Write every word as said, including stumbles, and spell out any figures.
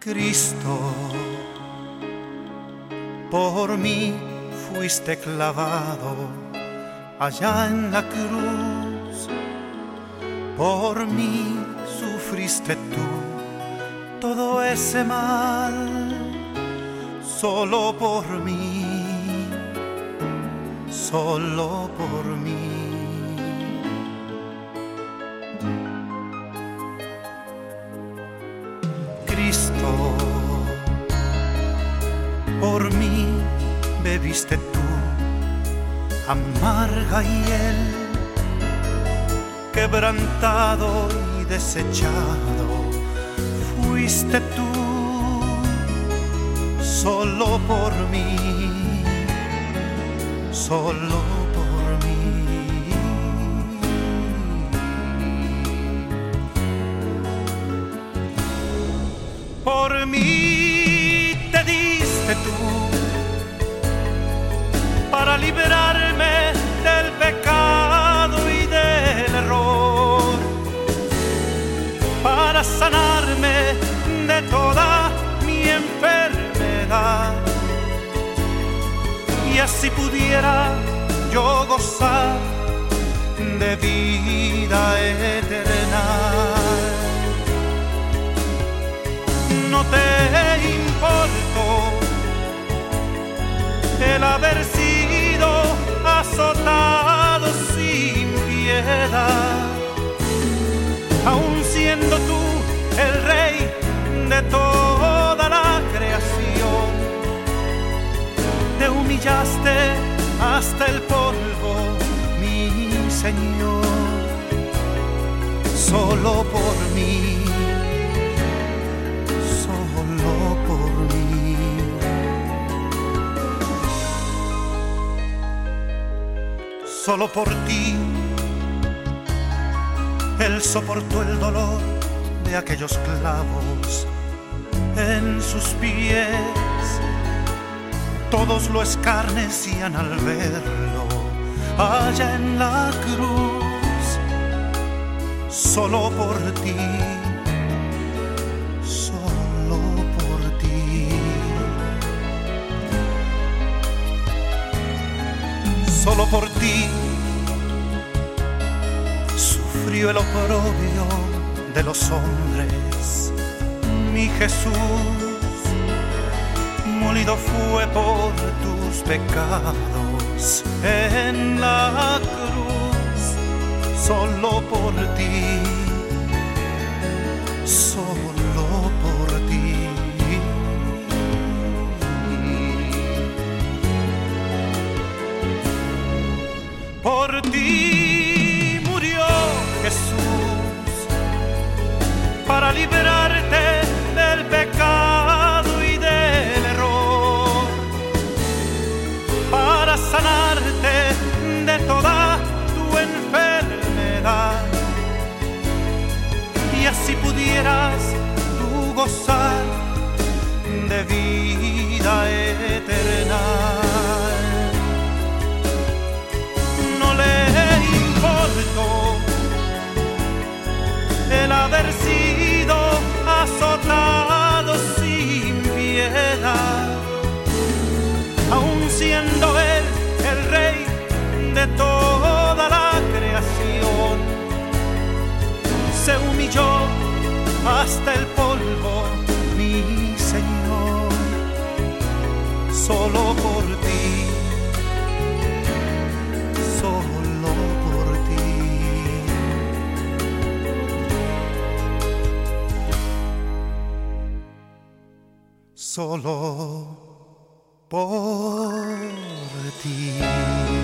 Cristo, por mí fuiste clavado allá en la cruz, por mí sufriste tú todo ese mal, solo por mí, solo por mí. Cristo, por mí bebiste tú amarga hiel, quebrantado y desechado fuiste tú, solo por mí, solo por mí. Por mí te diste tú para liberarme del pecado y del error, para sanarme de toda mi enfermedad, y así pudiera yo gozar de vida eterna. No te importó el haber sido azotado sin piedad, aun siendo tú el rey de toda la creación. Te humillaste hasta el polvo, mi Señor, solo por mí, solo por mí. Solo por ti Él soportó el dolor de aquellos clavos en sus pies. Todos lo escarnecían al verlo allá en la cruz. Solo por ti, solo por ti, solo por ti sufrió el oprobio de los hombres, mi Jesús. Molido fue por tus pecados en la cruz, solo por ti, solo por ti. Por ti murió Jesús para liberarte del pecado y del error, para sanarte de toda tu enfermedad, y así pudieras tú gozar de vida eterna. No le importó el haber sido azotado sin piedad, aun siendo Él el Rey de toda la creación. Se humilló hasta el polvo, mi Señor, solo por ti, solo por ti. Solo por ti.